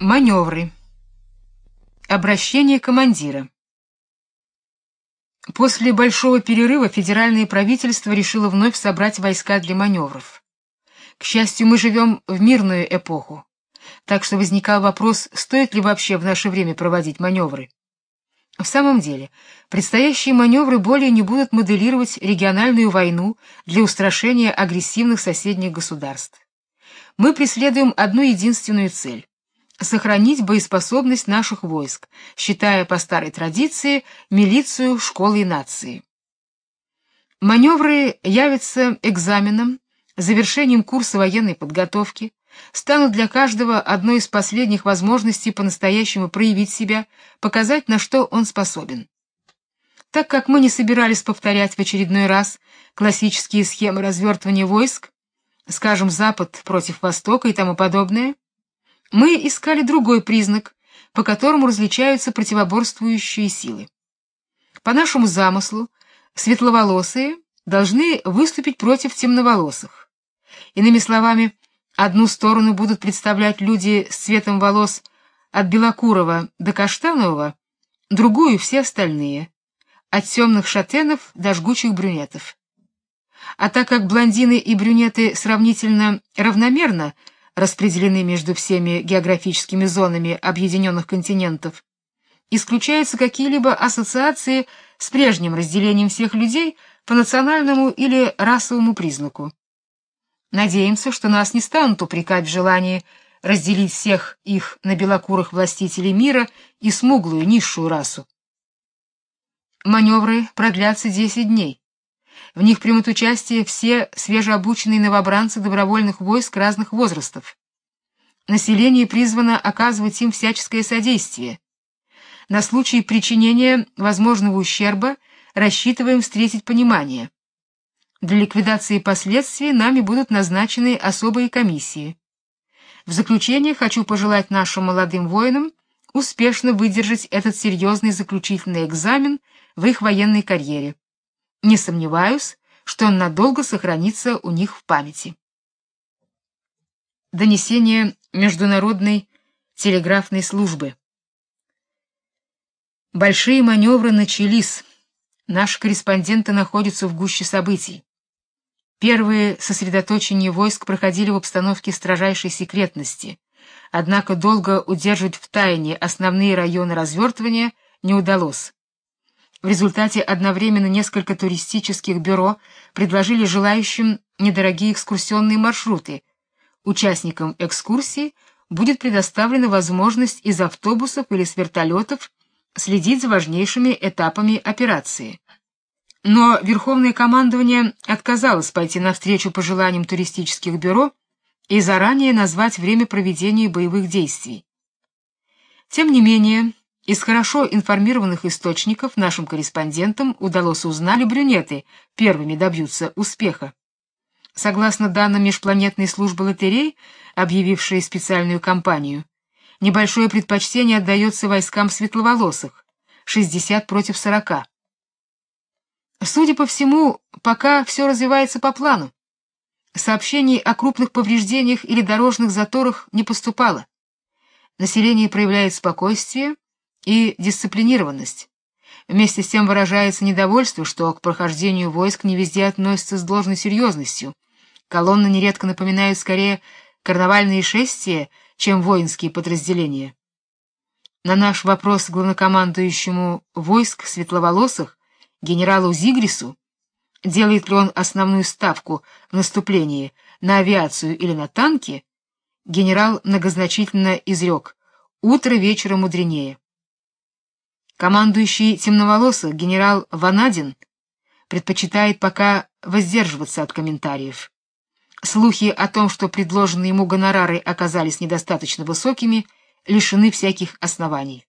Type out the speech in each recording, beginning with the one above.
Маневры. Обращение командира. После большого перерыва федеральное правительство решило вновь собрать войска для маневров. К счастью, мы живем в мирную эпоху, так что возникал вопрос, стоит ли вообще в наше время проводить маневры. В самом деле, предстоящие маневры более не будут моделировать региональную войну для устрашения агрессивных соседних государств. Мы преследуем одну единственную цель — сохранить боеспособность наших войск, считая по старой традиции милицию школой нации. Маневры явятся экзаменом, завершением курса военной подготовки, станут для каждого одной из последних возможностей по-настоящему проявить себя, показать, на что он способен. Так как мы не собирались повторять в очередной раз классические схемы развертывания войск, скажем, Запад против Востока и тому подобное, мы искали другой признак, по которому различаются противоборствующие силы. По нашему замыслу, светловолосые должны выступить против темноволосых. Иными словами, одну сторону будут представлять люди с цветом волос от белокурого до каштанового, другую — все остальные, от темных шатенов до жгучих брюнетов. А так как блондины и брюнеты сравнительно равномерно распределены между всеми географическими зонами объединенных континентов, исключаются какие-либо ассоциации с прежним разделением всех людей по национальному или расовому признаку. Надеемся, что нас не станут упрекать в желании разделить всех их на белокурых властителей мира и смуглую низшую расу. Маневры продлятся 10 дней. В них примут участие все свежеобученные новобранцы добровольных войск разных возрастов. Население призвано оказывать им всяческое содействие. На случай причинения возможного ущерба рассчитываем встретить понимание. Для ликвидации последствий нами будут назначены особые комиссии. В заключение хочу пожелать нашим молодым воинам успешно выдержать этот серьезный заключительный экзамен в их военной карьере. Не сомневаюсь, что он надолго сохранится у них в памяти. Донесение Международной телеграфной службы. Большие маневры начались. Наши корреспонденты находятся в гуще событий. Первые сосредоточения войск проходили в обстановке строжайшей секретности, однако долго удерживать в тайне основные районы развертывания не удалось. В результате одновременно несколько туристических бюро предложили желающим недорогие экскурсионные маршруты. Участникам экскурсии будет предоставлена возможность из автобусов или с вертолетов следить за важнейшими этапами операции. Но Верховное командование отказалось пойти навстречу пожеланиям туристических бюро и заранее назвать время проведения боевых действий. Тем не менее, из хорошо информированных источников нашим корреспондентам удалось узнать, что брюнеты первыми добьются успеха. Согласно данным межпланетной службы лотерей, объявившей специальную кампанию, небольшое предпочтение отдается войскам светловолосых — 60 против 40. Судя по всему, пока все развивается по плану. Сообщений о крупных повреждениях или дорожных заторах не поступало. Население проявляет спокойствие и дисциплинированность. Вместе с тем выражается недовольство, что к прохождению войск не везде относятся с должной серьезностью. Колонны нередко напоминают скорее карнавальные шествия, чем воинские подразделения. На наш вопрос главнокомандующему войск светловолосых, генералу Зигрису, делает ли он основную ставку в наступлении на авиацию или на танки, генерал многозначительно изрек: «Утро вечера мудренее». Командующий темноволосых генерал Ванадин предпочитает пока воздерживаться от комментариев. Слухи о том, что предложенные ему гонорары оказались недостаточно высокими, лишены всяких оснований.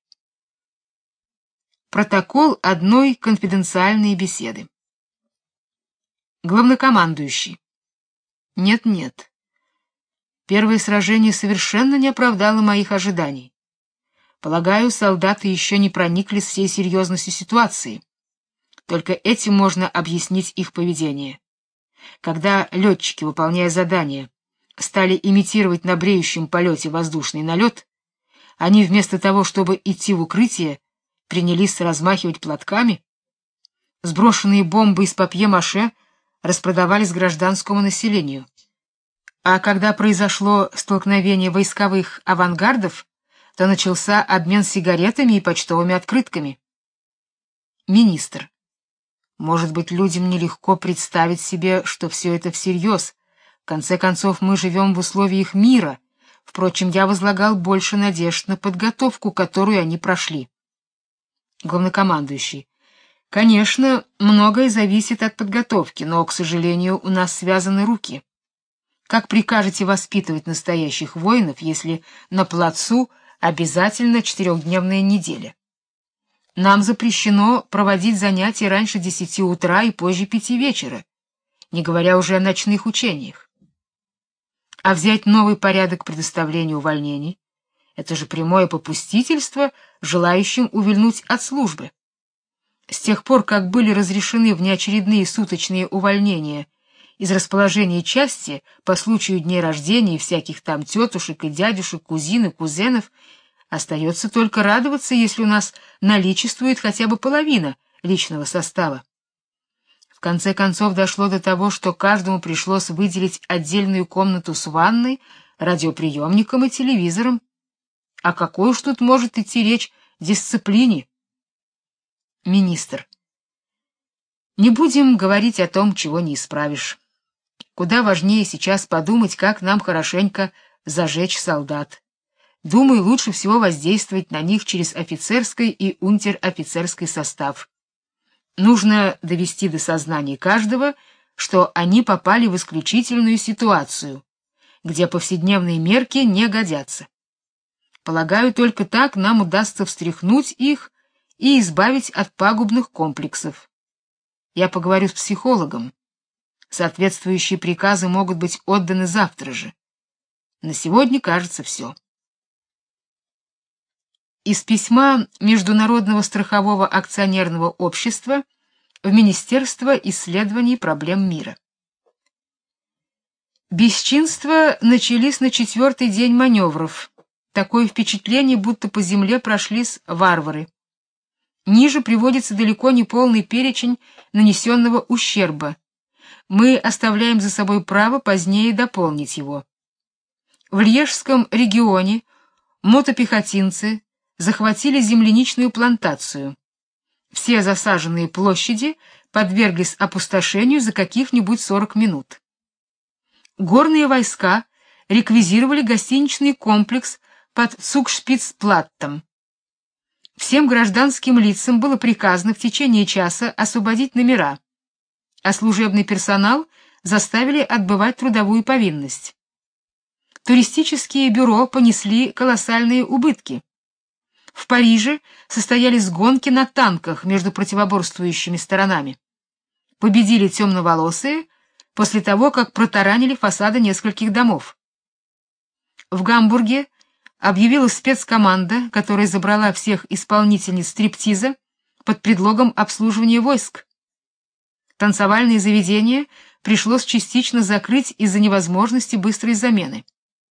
Протокол одной конфиденциальной беседы. Главнокомандующий. Нет. Первое сражение совершенно не оправдало моих ожиданий. Полагаю, солдаты еще не прониклись всей серьезностью ситуации. Только этим можно объяснить их поведение. Когда летчики, выполняя задание, стали имитировать на бреющем полете воздушный налет, Они вместо того, чтобы идти в укрытие, принялись размахивать платками. Сброшенные бомбы из папье-маше распродавались гражданскому населению. А когда произошло столкновение войсковых авангардов, то начался обмен сигаретами и почтовыми открытками. Министр: может быть, людям нелегко представить себе, что все это всерьез. В конце концов, мы живем в условиях мира. Впрочем, я возлагал больше надежд на подготовку, которую они прошли. Главнокомандующий: конечно, многое зависит от подготовки, но, к сожалению, у нас связаны руки. Как прикажете воспитывать настоящих воинов, если на плацу обязательно 4-дневная неделя? Нам запрещено проводить занятия раньше 10 утра и позже 5 вечера, не говоря уже о ночных учениях. А взять новый порядок предоставления увольнений — это же прямое попустительство желающим увильнуть от службы. С тех пор, как были разрешены внеочередные суточные увольнения из расположения части по случаю дней рождения всяких там тетушек и дядюшек, кузин и кузенов, остается только радоваться, если у нас наличествует хотя бы половина личного состава. В конце концов дошло до того, что каждому пришлось выделить отдельную комнату с ванной, радиоприемником и телевизором. О какой уж тут может идти речь дисциплине? Министр: не будем говорить о том, чего не исправишь. Куда важнее сейчас подумать, как нам хорошенько зажечь солдат. Думаю, лучше всего воздействовать на них через офицерский и унтер-офицерский состав. Нужно довести до сознания каждого, что они попали в исключительную ситуацию, где повседневные мерки не годятся. Полагаю, только так нам удастся встряхнуть их и избавить от пагубных комплексов. Я поговорю с психологом. Соответствующие приказы могут быть отданы завтра же. На сегодня, кажется, все. Из письма Международного страхового акционерного общества в Министерство исследований проблем мира. Бесчинства начались на 4-й день маневров. Такое впечатление, будто по земле прошлись варвары. Ниже приводится далеко не полный перечень нанесенного ущерба. Мы оставляем за собой право позднее дополнить его. В Льежском регионе мотопехотинцы захватили земляничную плантацию. Все засаженные площади подверглись опустошению за каких-нибудь 40 минут. Горные войска реквизировали гостиничный комплекс под Цугшпицплаттом. Всем гражданским лицам было приказано в течение часа освободить номера, а служебный персонал заставили отбывать трудовую повинность. Туристические бюро понесли колоссальные убытки. В Париже состоялись гонки на танках между противоборствующими сторонами. Победили темноволосые после того, как протаранили фасады нескольких домов. В Гамбурге объявилась спецкоманда, которая забрала всех исполнительниц стриптиза под предлогом обслуживания войск. Танцевальные заведения пришлось частично закрыть из-за невозможности быстрой замены.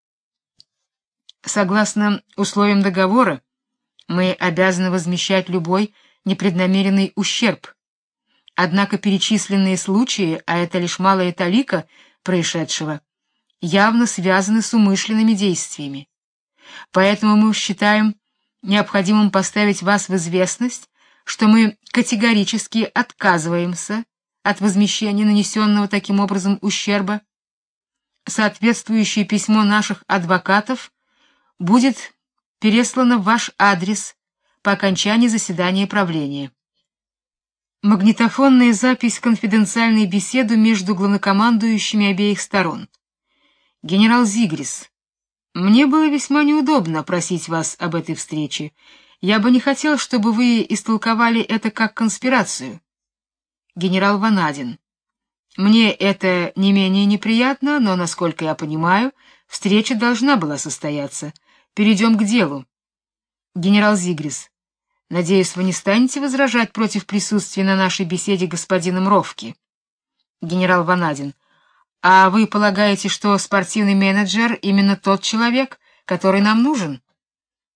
Согласно условиям договора, мы обязаны возмещать любой непреднамеренный ущерб. Однако перечисленные случаи, а это лишь малая талика происшедшего, явно связаны с умышленными действиями. Поэтому мы считаем необходимым поставить вас в известность, что мы категорически отказываемся от возмещения нанесенного таким образом ущерба. Соответствующее письмо наших адвокатов будет переслано в ваш адрес по окончании заседания правления. Магнитофонная запись конфиденциальной беседы между главнокомандующими обеих сторон. Генерал Зигрис: мне было весьма неудобно просить вас об этой встрече. Я бы не хотел, чтобы вы истолковали это как конспирацию. Генерал Ванадин: мне это не менее неприятно, но, насколько я понимаю, встреча должна была состояться. Перейдем к делу. Генерал Зигрис: надеюсь, вы не станете возражать против присутствия на нашей беседе господина Мровки. Генерал Ванадин: а вы полагаете, что спортивный менеджер именно тот человек, который нам нужен?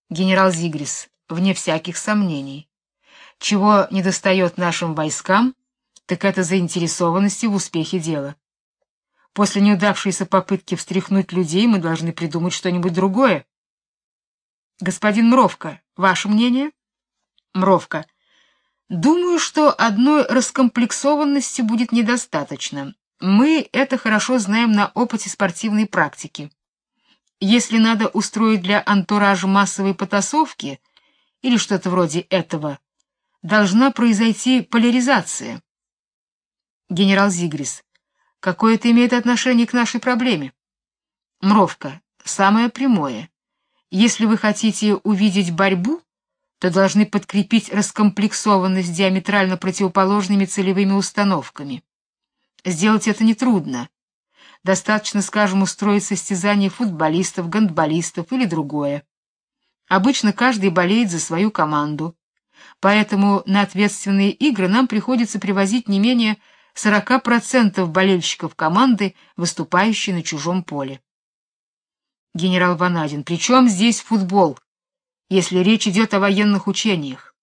Генерал Зигрис: вне всяких сомнений. Чего недостает нашим войскам, так это заинтересованности в успехе дела. После неудавшейся попытки встряхнуть людей мы должны придумать что-нибудь другое. Господин Мровка, ваше мнение? Мровка: думаю, что одной раскомплексованности будет недостаточно. Мы это хорошо знаем на опыте спортивной практики. Если надо устроить для антуража массовые потасовки или что-то вроде этого, должна произойти поляризация. Генерал Зигрис: какое это имеет отношение к нашей проблеме? Мровка: самое прямое. Если вы хотите увидеть борьбу, то должны подкрепить раскомплексованность диаметрально противоположными целевыми установками. Сделать это нетрудно. Достаточно, скажем, устроить состязание футболистов, гандболистов или другое. Обычно каждый болеет за свою команду. Поэтому на ответственные игры нам приходится привозить не менее 40% болельщиков команды, выступающей на чужом поле. Генерал Ванадин: при чем здесь футбол, если речь идет о военных учениях?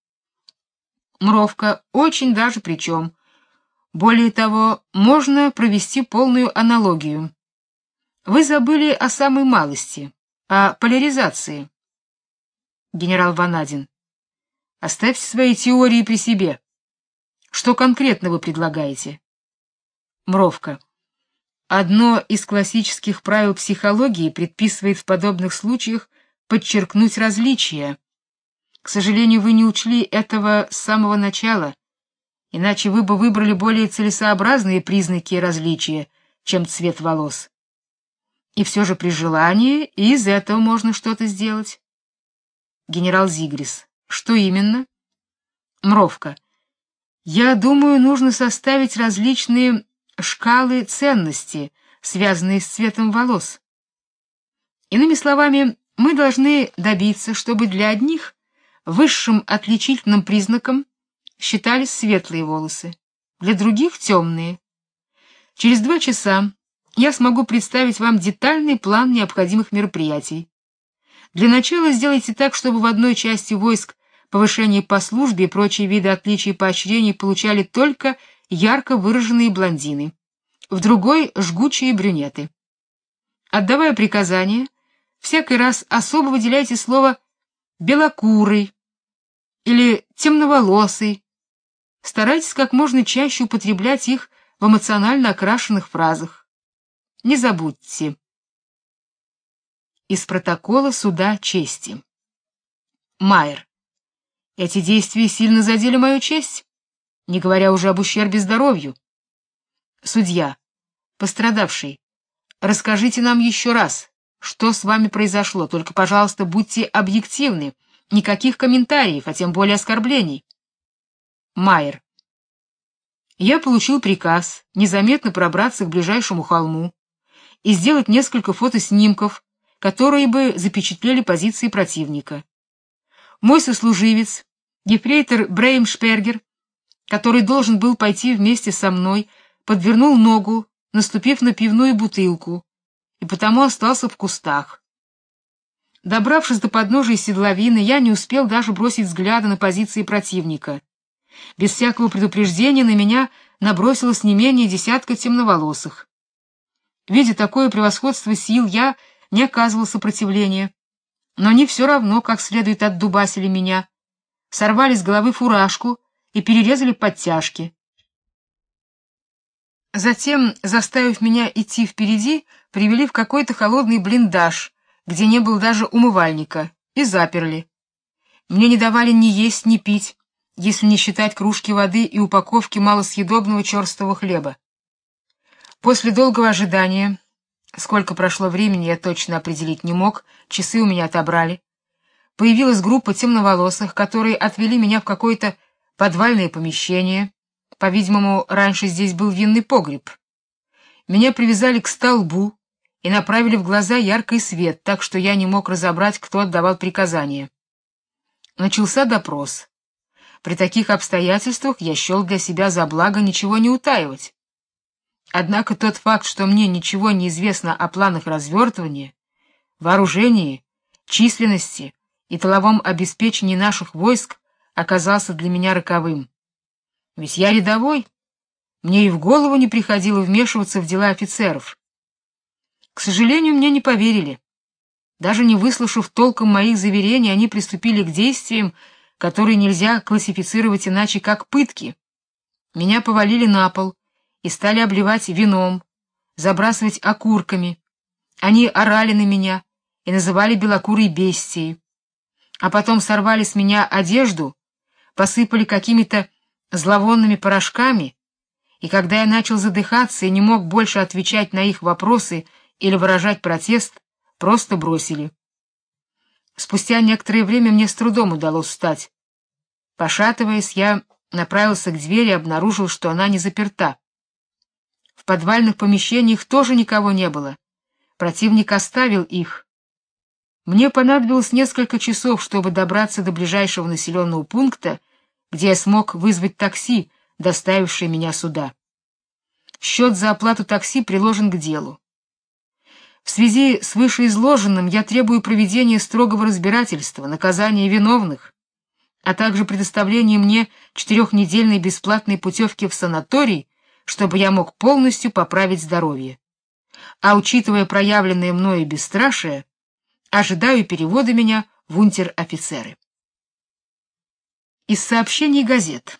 Мровка: очень даже при чем. Более того, можно провести полную аналогию. Вы забыли о самой малости, о поляризации. Генерал Ванадин: оставьте свои теории при себе. Что конкретно вы предлагаете? Мровка: одно из классических правил психологии предписывает в подобных случаях подчеркнуть различия. К сожалению, вы не учли этого с самого начала, иначе вы бы выбрали более целесообразные признаки различия, чем цвет волос. И все же при желании и из этого можно что-то сделать. Генерал Зигрис: что именно? Мровка: я думаю, нужно составить различные шкалы ценности, связанные с цветом волос. Иными словами, мы должны добиться, чтобы для одних высшим отличительным признаком считались светлые волосы, для других темные. Через 2 часа я смогу представить вам детальный план необходимых мероприятий. Для начала сделайте так, чтобы в одной части войск повышение по службе и прочие виды отличий и поощрений получали только ярко выраженные блондины, в другой — жгучие брюнеты. Отдавая приказания, всякий раз особо выделяйте слово «белокурый» или «темноволосый». Старайтесь как можно чаще употреблять их в эмоционально окрашенных фразах. Не забудьте. Из протокола суда чести. Майер: эти действия сильно задели мою честь, не говоря уже об ущербе здоровью. Судья: пострадавший, расскажите нам еще раз, что с вами произошло, только, пожалуйста, будьте объективны, никаких комментариев, а тем более оскорблений. Майер: я получил приказ незаметно пробраться к ближайшему холму и сделать несколько фотоснимков, которые бы запечатлели позиции противника. Мой сослуживец, ефрейтор Бреймшпергер, который должен был пойти вместе со мной, подвернул ногу, наступив на пивную бутылку, и потому остался в кустах. Добравшись до подножия седловины, я не успел даже бросить взгляда на позиции противника. Без всякого предупреждения на меня набросилось не менее десятка темноволосых. Видя такое превосходство сил, я не оказывал сопротивления, но они все равно как следует отдубасили меня, сорвали с головы фуражку и перерезали подтяжки. Затем, заставив меня идти впереди, привели в какой-то холодный блиндаж, где не было даже умывальника, и заперли. Мне не давали ни есть, ни пить, если не считать кружки воды и упаковки малосъедобного черствого хлеба. После долгого ожидания, сколько прошло времени, я точно определить не мог, часы у меня отобрали, появилась группа темноволосых, которые отвели меня в какое-то подвальное помещение. По-видимому, раньше здесь был винный погреб. Меня привязали к столбу и направили в глаза яркий свет, так что я не мог разобрать, кто отдавал приказания. Начался допрос. При таких обстоятельствах я счел для себя за благо ничего не утаивать. Однако тот факт, что мне ничего не известно о планах развертывания, вооружении, численности и тыловом обеспечении наших войск оказался для меня роковым. Ведь я рядовой, мне и в голову не приходило вмешиваться в дела офицеров. К сожалению, мне не поверили. Даже не выслушав толком моих заверений, они приступили к действиям, которые нельзя классифицировать иначе, как пытки. Меня повалили на пол и стали обливать вином, забрасывать окурками. Они орали на меня и называли белокурой бестией. А потом сорвали с меня одежду, посыпали какими-то зловонными порошками, и когда я начал задыхаться и не мог больше отвечать на их вопросы или выражать протест, просто бросили. Спустя некоторое время мне с трудом удалось встать. Пошатываясь, я направился к двери и обнаружил, что она не заперта. В подвальных помещениях тоже никого не было. Противник оставил их. Мне понадобилось несколько часов, чтобы добраться до ближайшего населенного пункта, где я смог вызвать такси, доставившее меня сюда. Счет за оплату такси приложен к делу. В связи с вышеизложенным я требую проведения строгого разбирательства, наказания виновных, а также предоставления мне 4-недельной бесплатной путевки в санаторий, чтобы я мог полностью поправить здоровье. А учитывая проявленное мною бесстрашие, ожидаю перевода меня в унтер-офицеры. Из сообщений газет.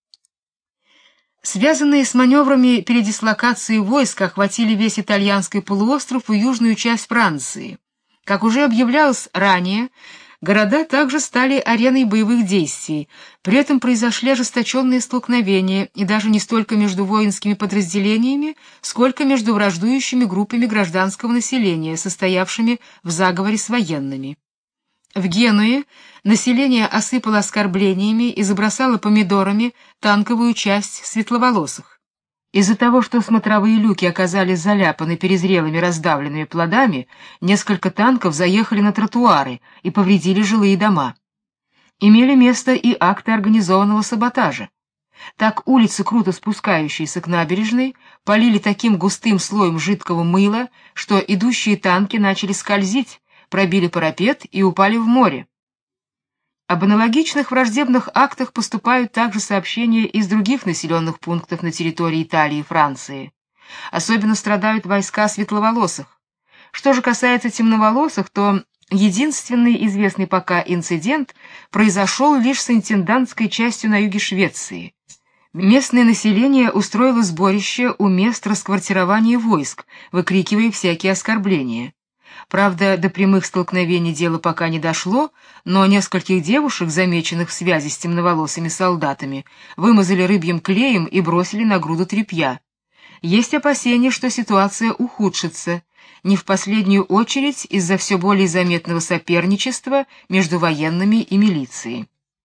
Связанные с маневрами передислокации войск охватили весь итальянский полуостров и южную часть Франции. Как уже объявлялось ранее, города также стали ареной боевых действий, при этом произошли ожесточенные столкновения, и даже не столько между воинскими подразделениями, сколько между враждующими группами гражданского населения, состоявшими в заговоре с военными. В Генуе население осыпало оскорблениями и забросало помидорами танковую часть светловолосых. Из-за того, что смотровые люки оказались заляпаны перезрелыми раздавленными плодами, несколько танков заехали на тротуары и повредили жилые дома. Имели место и акты организованного саботажа. Так улицы, круто спускающиеся к набережной, полили таким густым слоем жидкого мыла, что идущие танки начали скользить, пробили парапет и упали в море. Об аналогичных враждебных актах поступают также сообщения из других населенных пунктов на территории Италии и Франции. Особенно страдают войска светловолосых. Что же касается темноволосых, то единственный известный пока инцидент произошел лишь с интендантской частью на юге Швеции. Местное население устроило сборище у мест расквартирования войск, выкрикивая всякие оскорбления. Правда, до прямых столкновений дело пока не дошло, но нескольких девушек, замеченных в связи с темноволосыми солдатами, вымазали рыбьим клеем и бросили на груду тряпья. Есть опасения, что ситуация ухудшится, не в последнюю очередь из-за все более заметного соперничества между военными и милицией.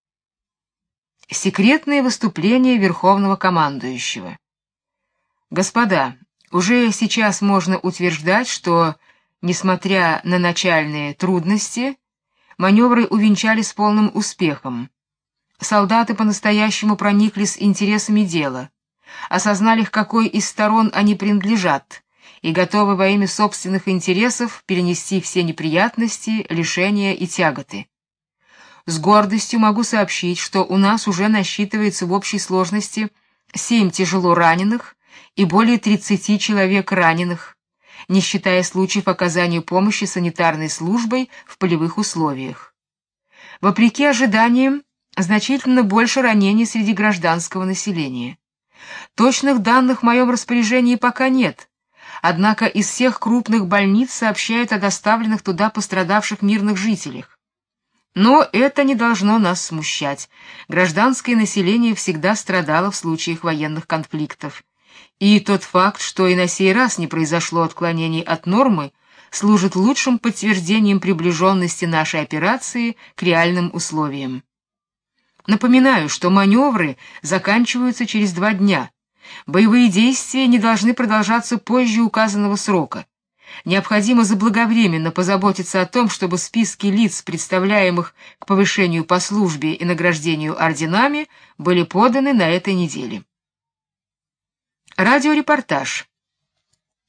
Секретные выступления Верховного командующего. Господа, уже сейчас можно утверждать, что несмотря на начальные трудности, маневры увенчались полным успехом. Солдаты по-настоящему прониклись интересами дела, осознали, к какой из сторон они принадлежат, и готовы во имя собственных интересов перенести все неприятности, лишения и тяготы. С гордостью могу сообщить, что у нас уже насчитывается в общей сложности 7 тяжело раненых и более 30 человек раненых, не считая случаев оказания помощи санитарной службой в полевых условиях. Вопреки ожиданиям, значительно больше ранений среди гражданского населения. Точных данных в моем распоряжении пока нет, однако из всех крупных больниц сообщают о доставленных туда пострадавших мирных жителях. Но это не должно нас смущать. Гражданское население всегда страдало в случаях военных конфликтов. И тот факт, что и на сей раз не произошло отклонений от нормы, служит лучшим подтверждением приближенности нашей операции к реальным условиям. Напоминаю, что маневры заканчиваются через 2 дня. Боевые действия не должны продолжаться позже указанного срока. Необходимо заблаговременно позаботиться о том, чтобы списки лиц, представляемых к повышению по службе и награждению орденами, были поданы на этой неделе. Радиорепортаж.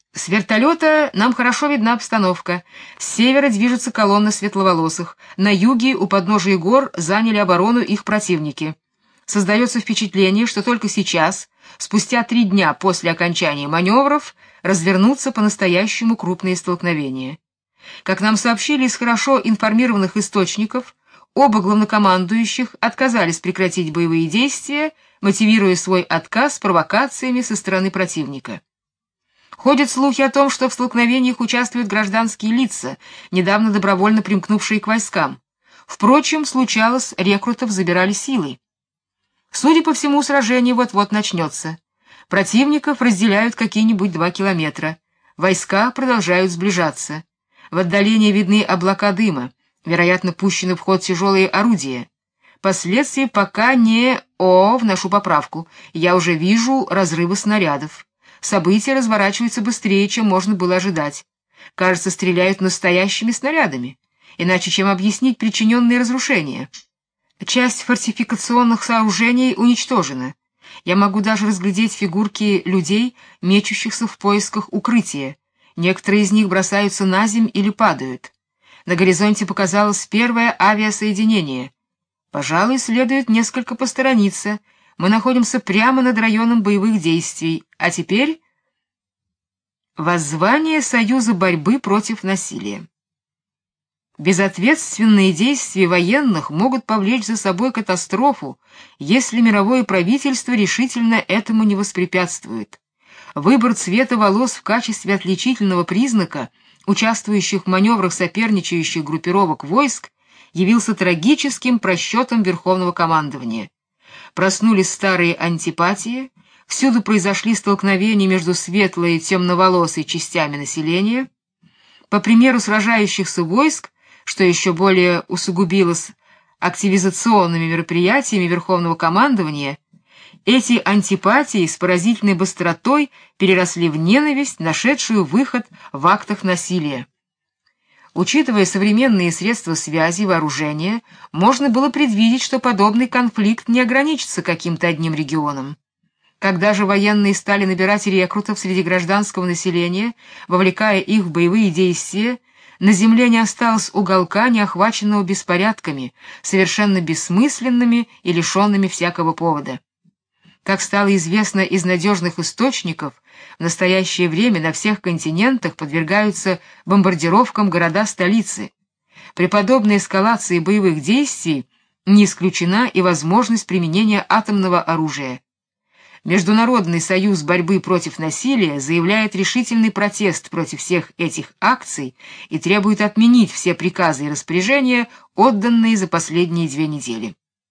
С вертолета нам хорошо видна обстановка. С севера движется колонна светловолосых. На юге у подножия гор заняли оборону их противники. Создается впечатление, что только сейчас, спустя 3 дня после окончания маневров, развернутся по-настоящему крупные столкновения. Как нам сообщили из хорошо информированных источников, оба главнокомандующих отказались прекратить боевые действия, мотивируя свой отказ провокациями со стороны противника. Ходят слухи о том, что в столкновениях участвуют гражданские лица, недавно добровольно примкнувшие к войскам. Впрочем, случалось, рекрутов забирали силой. Судя по всему, сражение вот-вот начнется. Противников разделяют какие-нибудь 2 километра. Войска продолжают сближаться. В отдалении видны облака дыма, вероятно, пущены в ход тяжелые орудия. Последствия пока не... вношу поправку. Я уже вижу разрывы снарядов. События разворачиваются быстрее, чем можно было ожидать. Кажется, стреляют настоящими снарядами. Иначе чем объяснить причиненные разрушения? Часть фортификационных сооружений уничтожена. Я могу даже разглядеть фигурки людей, мечущихся в поисках укрытия. Некоторые из них бросаются на земь или падают. На горизонте показалось первое авиасоединение. Пожалуй, следует несколько посторониться. Мы находимся прямо над районом боевых действий. А теперь воззвание Союза борьбы против насилия. Безответственные действия военных могут повлечь за собой катастрофу, если мировое правительство решительно этому не воспрепятствует. Выбор цвета волос в качестве отличительного признака участвующих в маневрах соперничающих группировок войск явился трагическим просчетом Верховного командования. Проснулись старые антипатии, всюду произошли столкновения между светлой и темноволосой частями населения. По примеру сражающихся войск, что еще более усугубилось активизационными мероприятиями Верховного командования, эти антипатии с поразительной быстротой переросли в ненависть, нашедшую выход в актах насилия. Учитывая современные средства связи и вооружения, можно было предвидеть, что подобный конфликт не ограничится каким-то одним регионом. Когда же военные стали набирать рекрутов среди гражданского населения, вовлекая их в боевые действия, на земле не осталось уголка, не охваченного беспорядками, совершенно бессмысленными и лишенными всякого повода. Как стало известно из надежных источников, в настоящее время на всех континентах подвергаются бомбардировкам города-столицы. При подобной эскалации боевых действий не исключена и возможность применения атомного оружия. Международный союз борьбы против насилия заявляет решительный протест против всех этих акций и требует отменить все приказы и распоряжения, отданные за последние 2 недели.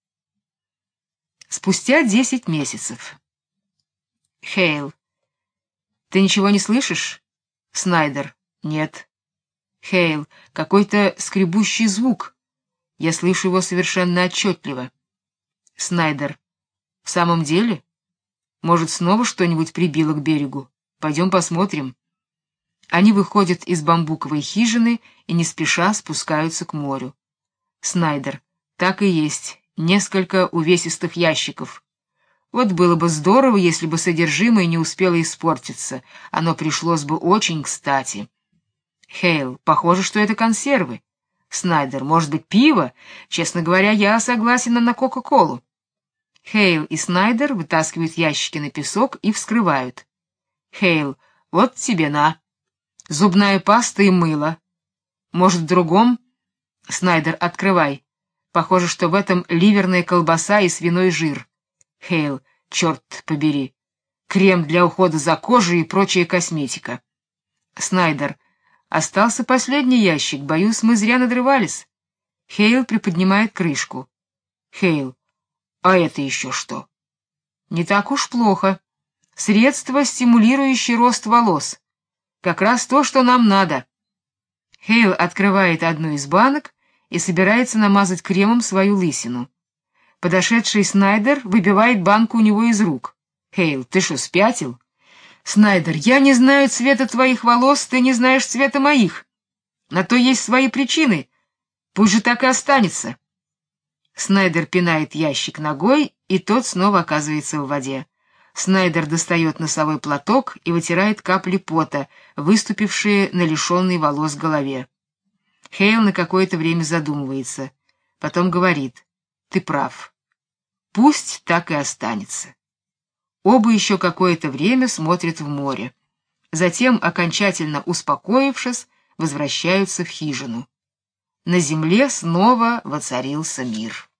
Спустя 10 месяцев. Хейл. Ты ничего не слышишь? Снайдер. Нет. Хейл. Какой-то скребущий звук. Я слышу его совершенно отчетливо. Снайдер. В самом деле? Может, снова что-нибудь прибило к берегу? Пойдем посмотрим. Они выходят из бамбуковой хижины и не спеша спускаются к морю. Снайдер. Так и есть. Несколько увесистых ящиков. Вот было бы здорово, если бы содержимое не успело испортиться. Оно пришлось бы очень кстати. Хейл. Похоже, что это консервы. Снайдер. Может быть, пиво? Честно говоря, я согласен на Кока-Колу. Хейл и Снайдер вытаскивают ящики на песок и вскрывают. Хейл. Вот тебе на. Зубная паста и мыло. Может, в другом? Снайдер. Открывай. Похоже, что в этом ливерная колбаса и свиной жир. Хейл. Черт побери. Крем для ухода за кожей и прочая косметика. Снайдер. Остался последний ящик. Боюсь, мы зря надрывались. Хейл приподнимает крышку. Хейл. А это еще что? Не так уж плохо. Средство, стимулирующее рост волос. Как раз то, что нам надо. Хейл открывает одну из банок и собирается намазать кремом свою лысину. Подошедший Снайдер выбивает банку у него из рук. Хейл, ты что, спятил? Снайдер, я не знаю цвета твоих волос, ты не знаешь цвета моих. На то есть свои причины. Пусть же так и останется. Снайдер пинает ящик ногой, и тот снова оказывается в воде. Снайдер достает носовой платок и вытирает капли пота, выступившие на лишенной волос голове. Хейл на какое-то время задумывается, потом говорит: «Ты прав. Пусть так и останется». Оба еще какое-то время смотрят в море. Затем, окончательно успокоившись, возвращаются в хижину. На земле снова воцарился мир.